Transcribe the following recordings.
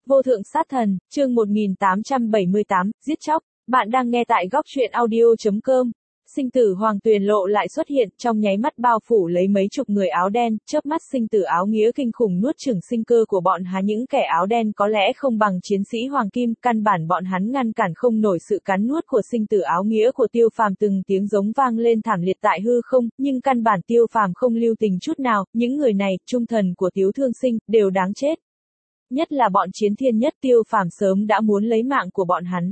Vô thượng sát thần, chương 1878, giết chóc. Bạn đang nghe tại góc truyện audio.com. Sinh tử hoàng tuyền lộ lại xuất hiện, trong nháy mắt bao phủ lấy mấy chục người áo đen, chớp mắt sinh tử áo nghĩa kinh khủng nuốt chửng sinh cơ của bọn hắn. Những kẻ áo đen có lẽ không bằng chiến sĩ hoàng kim, căn bản bọn hắn ngăn cản không nổi sự cắn nuốt của sinh tử áo nghĩa của Tiêu Phàm. Từng tiếng giống vang lên thảm liệt tại hư không, nhưng căn bản Tiêu Phàm không lưu tình chút nào. Những người này, trung thần của Tiếu Thương Sinh, đều đáng chết. Nhất là bọn chiến thiên nhất, Tiêu Phàm sớm đã muốn lấy mạng của bọn hắn.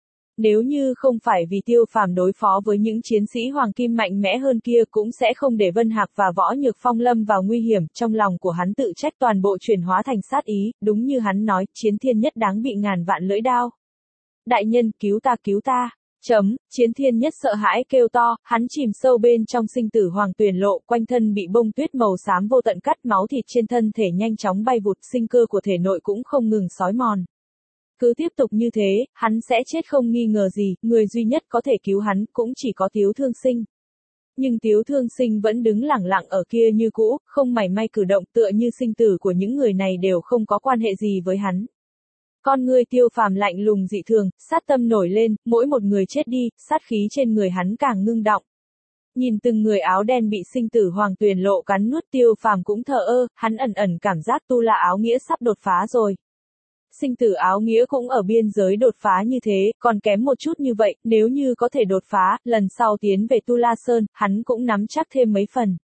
Nếu như không phải vì Tiêu Phàm đối phó với những chiến sĩ hoàng kim mạnh mẽ hơn kia, cũng sẽ không để Vân Hạc và Võ Nhược Phong lâm vào nguy hiểm. Trong lòng của hắn tự trách, toàn bộ chuyển hóa thành sát ý, đúng như hắn nói, chiến thiên nhất đáng bị ngàn vạn lưỡi đao. Đại nhân, cứu ta, cứu ta. Chiến thiên nhất sợ hãi kêu to, hắn chìm sâu bên trong sinh tử hoàng tuyền lộ, quanh thân bị bông tuyết màu xám vô tận cắt, máu thịt trên thân thể nhanh chóng bay vụt, sinh cơ của thể nội cũng không ngừng xói mòn. Cứ tiếp tục như thế, hắn sẽ chết không nghi ngờ gì, người duy nhất có thể cứu hắn cũng chỉ có Tiếu Thương Sinh. Nhưng Tiếu Thương Sinh vẫn đứng lẳng lặng ở kia như cũ, không mảy may cử động, tựa như sinh tử của những người này đều không có quan hệ gì với hắn. Con người Tiêu Phàm lạnh lùng dị thường, sát tâm nổi lên, mỗi một người chết đi, sát khí trên người hắn càng ngưng đọng. Nhìn từng người áo đen bị sinh tử hoàng tuyền lộ cắn nuốt, Tiêu Phàm cũng thờ ơ, hắn ẩn ẩn cảm giác tu la áo nghĩa sắp đột phá rồi. Sinh tử áo nghĩa cũng ở biên giới đột phá như thế, còn kém một chút như vậy, nếu như có thể đột phá, lần sau tiến về Tu La Sơn, hắn cũng nắm chắc thêm mấy phần.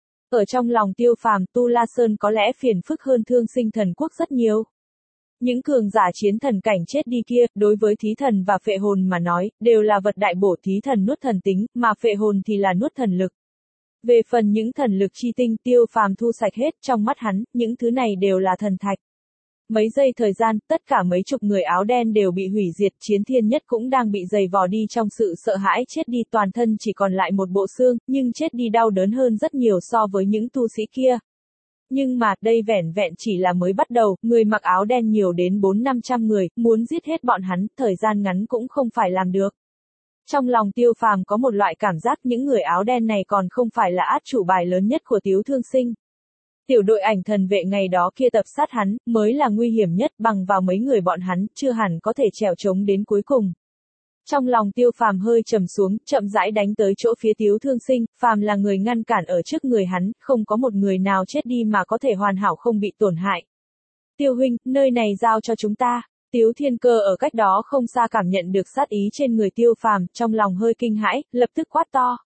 Ở trong lòng Tiêu Phàm, Tu La Sơn có lẽ phiền phức hơn Thương Sinh Thần Quốc rất nhiều. Những cường giả chiến thần cảnh chết đi kia, đối với thí thần và phệ hồn mà nói, đều là vật đại bổ. Thí thần nuốt thần tính, mà phệ hồn thì là nuốt thần lực. Về phần những thần lực chi tinh, Tiêu Phàm thu sạch hết, trong mắt hắn, những thứ này đều là thần thạch. Mấy giây thời gian, tất cả mấy chục người áo đen đều bị hủy diệt, chiến thiên nhất cũng đang bị giày vò đi trong sự sợ hãi chết đi, toàn thân chỉ còn lại một bộ xương, nhưng chết đi đau đớn hơn rất nhiều so với những tu sĩ kia. Nhưng mà, đây vẻn vẹn chỉ là mới bắt đầu, người mặc áo đen nhiều đến 400-500 người, muốn giết hết bọn hắn, thời gian ngắn cũng không phải làm được. Trong lòng Tiêu Phàm có một loại cảm giác những người áo đen này còn không phải là át chủ bài lớn nhất của Tiếu Thương Sinh. Tiểu đội ảnh thần vệ ngày đó kia tập sát hắn, mới là nguy hiểm nhất, bằng vào mấy người bọn hắn, chưa hẳn có thể trèo trống đến cuối cùng. Trong lòng Tiêu Phàm hơi trầm xuống, chậm rãi đánh tới chỗ phía Tiếu Thương Sinh, phàm là người ngăn cản ở trước người hắn, không có một người nào chết đi mà có thể hoàn hảo không bị tổn hại. Tiêu huynh, nơi này giao cho chúng ta. Tiếu Thiên Cơ ở cách đó không xa cảm nhận được sát ý trên người Tiêu Phàm, trong lòng hơi kinh hãi, lập tức quát to.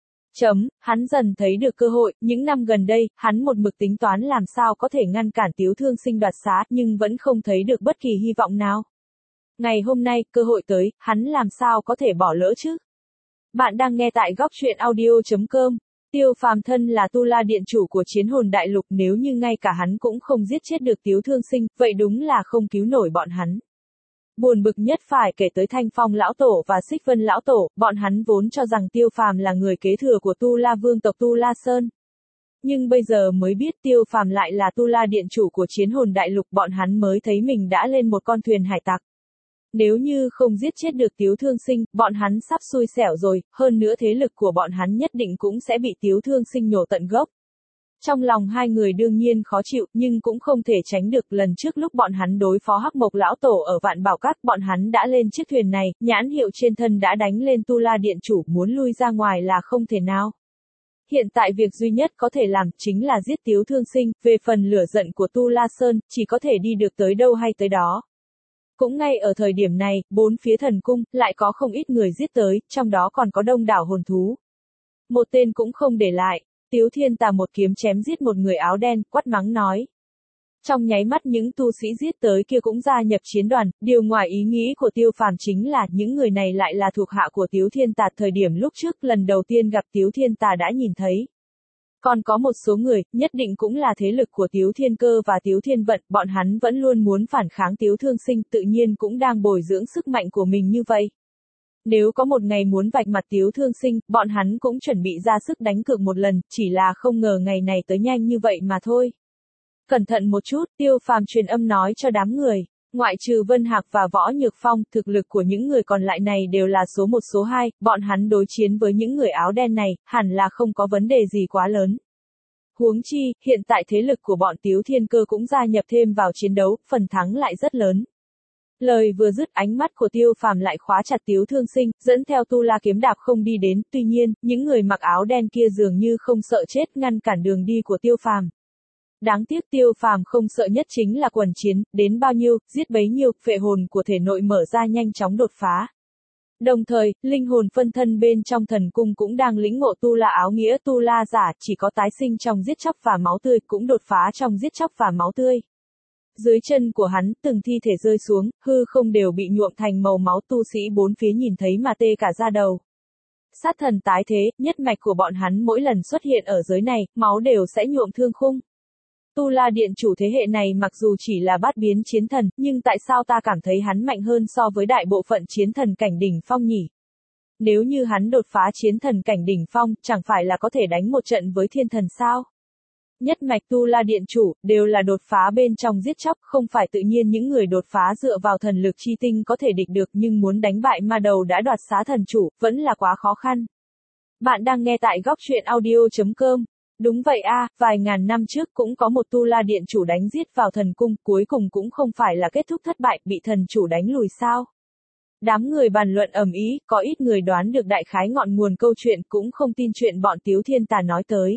Hắn dần thấy được cơ hội, những năm gần đây, hắn một mực tính toán làm sao có thể ngăn cản Tiếu Thương Sinh đoạt xá, nhưng vẫn không thấy được bất kỳ hy vọng nào. Ngày hôm nay, cơ hội tới, hắn làm sao có thể bỏ lỡ chứ? Bạn đang nghe tại góc truyện audio.com. Tiêu Phàm thân là Tu La Điện chủ của Chiến Hồn Đại Lục, nếu như ngay cả hắn cũng không giết chết được Tiếu Thương Sinh, vậy đúng là không cứu nổi bọn hắn. Buồn bực nhất phải kể tới Thanh Phong lão tổ và Xích Vân lão tổ, bọn hắn vốn cho rằng Tiêu Phàm là người kế thừa của Tu La Vương tộc Tu La Sơn. Nhưng bây giờ mới biết Tiêu Phàm lại là Tu La Điện chủ của Chiến Hồn Đại Lục, bọn hắn mới thấy mình đã lên một con thuyền hải tặc. Nếu như không giết chết được Tiếu Thương Sinh, bọn hắn sắp xui xẻo rồi, hơn nữa thế lực của bọn hắn nhất định cũng sẽ bị Tiếu Thương Sinh nhổ tận gốc. Trong lòng hai người đương nhiên khó chịu, nhưng cũng không thể tránh được. Lần trước lúc bọn hắn đối phó Hắc Mộc lão tổ ở Vạn Bảo Các, bọn hắn đã lên chiếc thuyền này, nhãn hiệu trên thân đã đánh lên Tu La Điện chủ, muốn lui ra ngoài là không thể nào. Hiện tại việc duy nhất có thể làm chính là giết Tiếu Thương Sinh, về phần lửa giận của Tu La Sơn, chỉ có thể đi được tới đâu hay tới đó. Cũng ngay ở thời điểm này, bốn phía thần cung, lại có không ít người giết tới, trong đó còn có đông đảo hồn thú. Một tên cũng không để lại. Tiếu Thiên Tà một kiếm chém giết một người áo đen, quát mắng nói. Trong nháy mắt những tu sĩ giết tới kia cũng gia nhập chiến đoàn, điều ngoài ý nghĩ của Tiêu Phàm chính là những người này lại là thuộc hạ của Tiếu Thiên Tà. Thời điểm lúc trước lần đầu tiên gặp Tiếu Thiên Tà đã nhìn thấy. Còn có một số người, nhất định cũng là thế lực của Tiếu Thiên Cơ và Tiếu Thiên Vận, bọn hắn vẫn luôn muốn phản kháng Tiếu Thương Sinh, tự nhiên cũng đang bồi dưỡng sức mạnh của mình như vậy. Nếu có một ngày muốn vạch mặt Tiếu Thương Sinh, bọn hắn cũng chuẩn bị ra sức đánh cược một lần, chỉ là không ngờ ngày này tới nhanh như vậy mà thôi. Cẩn thận một chút, Tiêu Phàm truyền âm nói cho đám người. Ngoại trừ Vân Hạc và Võ Nhược Phong, thực lực của những người còn lại này đều là số 1 số 2, bọn hắn đối chiến với những người áo đen này, hẳn là không có vấn đề gì quá lớn. Huống chi, hiện tại thế lực của bọn Tiếu Thiên Cơ cũng gia nhập thêm vào chiến đấu, phần thắng lại rất lớn. Lời vừa dứt, ánh mắt của Tiêu Phàm lại khóa chặt Tiếu Thương Sinh, dẫn theo Tu La kiếm đạp không đi đến, tuy nhiên, những người mặc áo đen kia dường như không sợ chết ngăn cản đường đi của Tiêu Phàm. Đáng tiếc Tiêu Phàm không sợ nhất chính là quần chiến, đến bao nhiêu, giết bấy nhiêu, phệ hồn của thể nội mở ra nhanh chóng đột phá. Đồng thời, linh hồn phân thân bên trong thần cung cũng đang lĩnh ngộ Tu La áo nghĩa Tu La giả, chỉ có tái sinh trong giết chóc và máu tươi, cũng đột phá trong giết chóc và máu tươi. Dưới chân của hắn, từng thi thể rơi xuống, hư không đều bị nhuộm thành màu máu, tu sĩ bốn phía nhìn thấy mà tê cả da đầu. Sát thần tái thế, nhất mạch của bọn hắn mỗi lần xuất hiện ở giới này, máu đều sẽ nhuộm thương khung. Tu La điện chủ thế hệ này mặc dù chỉ là bát biến chiến thần, nhưng tại sao ta cảm thấy hắn mạnh hơn so với đại bộ phận chiến thần cảnh đỉnh phong nhỉ? Nếu như hắn đột phá chiến thần cảnh đỉnh phong, chẳng phải là có thể đánh một trận với thiên thần sao? Nhất mạch Tu La điện chủ, đều là đột phá bên trong giết chóc, không phải tự nhiên những người đột phá dựa vào thần lực chi tinh có thể địch được, nhưng muốn đánh bại ma đầu đã đoạt xá thần chủ, vẫn là quá khó khăn. Bạn đang nghe tại góc truyện audio.com. Đúng vậy a, vài ngàn năm trước cũng có một Tu La điện chủ đánh giết vào thần cung, cuối cùng cũng không phải là kết thúc thất bại, bị thần chủ đánh lùi sao? Đám người bàn luận ầm ĩ, có ít người đoán được đại khái ngọn nguồn câu chuyện, cũng không tin chuyện bọn Tiếu Thiên Tà nói tới.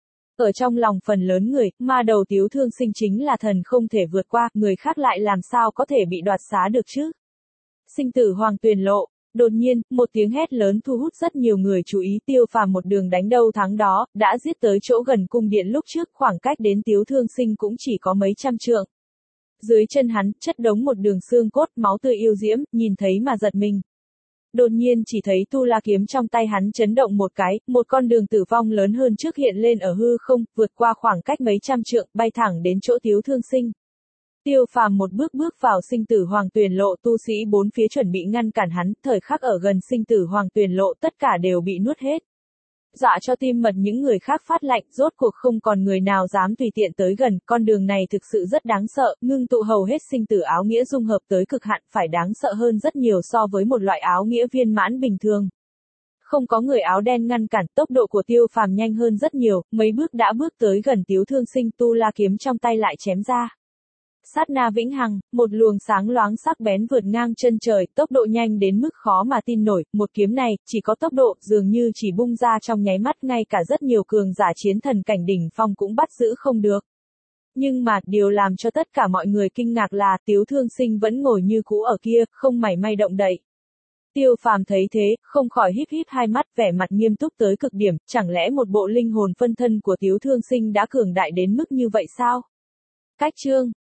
Ở trong lòng phần lớn người, ma đầu Tiếu Thương Sinh chính là thần không thể vượt qua, người khác lại làm sao có thể bị đoạt xá được chứ? Sinh tử hoàng tuyền lộ. Đột nhiên, một tiếng hét lớn thu hút rất nhiều người chú ý. Tiêu Phàm một đường đánh đâu thắng đó, đã giết tới chỗ gần cung điện lúc trước, khoảng cách đến Tiếu Thương Sinh cũng chỉ có mấy trăm trượng. Dưới chân hắn, chất đống một đường xương cốt, máu tươi yêu diễm, nhìn thấy mà giật mình. Đột nhiên chỉ thấy Tu La kiếm trong tay hắn chấn động một cái, một con đường tử vong lớn hơn trước hiện lên ở hư không, vượt qua khoảng cách mấy trăm trượng, bay thẳng đến chỗ Tiếu Thương Sinh. Tiêu Phàm một bước bước vào sinh tử hoàng tuyền lộ, tu sĩ bốn phía chuẩn bị ngăn cản hắn, thời khắc ở gần sinh tử hoàng tuyền lộ tất cả đều bị nuốt hết. Dọa cho tim mật những người khác phát lạnh, rốt cuộc không còn người nào dám tùy tiện tới gần, con đường này thực sự rất đáng sợ, ngưng tụ hầu hết sinh tử áo nghĩa dung hợp tới cực hạn, phải đáng sợ hơn rất nhiều so với một loại áo nghĩa viên mãn bình thường. Không có người áo đen ngăn cản, tốc độ của Tiêu Phàm nhanh hơn rất nhiều, mấy bước đã bước tới gần Tiếu Thương Sinh, Tu La kiếm trong tay lại chém ra. Sát na vĩnh hằng, một luồng sáng loáng sắc bén vượt ngang chân trời, tốc độ nhanh đến mức khó mà tin nổi, một kiếm này, chỉ có tốc độ, dường như chỉ bung ra trong nháy mắt, ngay cả rất nhiều cường giả chiến thần cảnh đỉnh phong cũng bắt giữ không được. Nhưng mà, điều làm cho tất cả mọi người kinh ngạc là, Tiếu Thương Sinh vẫn ngồi như cũ ở kia, không mảy may động đậy. Tiêu Phàm thấy thế, không khỏi híp híp hai mắt, vẻ mặt nghiêm túc tới cực điểm, chẳng lẽ một bộ linh hồn phân thân của Tiếu Thương Sinh đã cường đại đến mức như vậy sao? Cách chương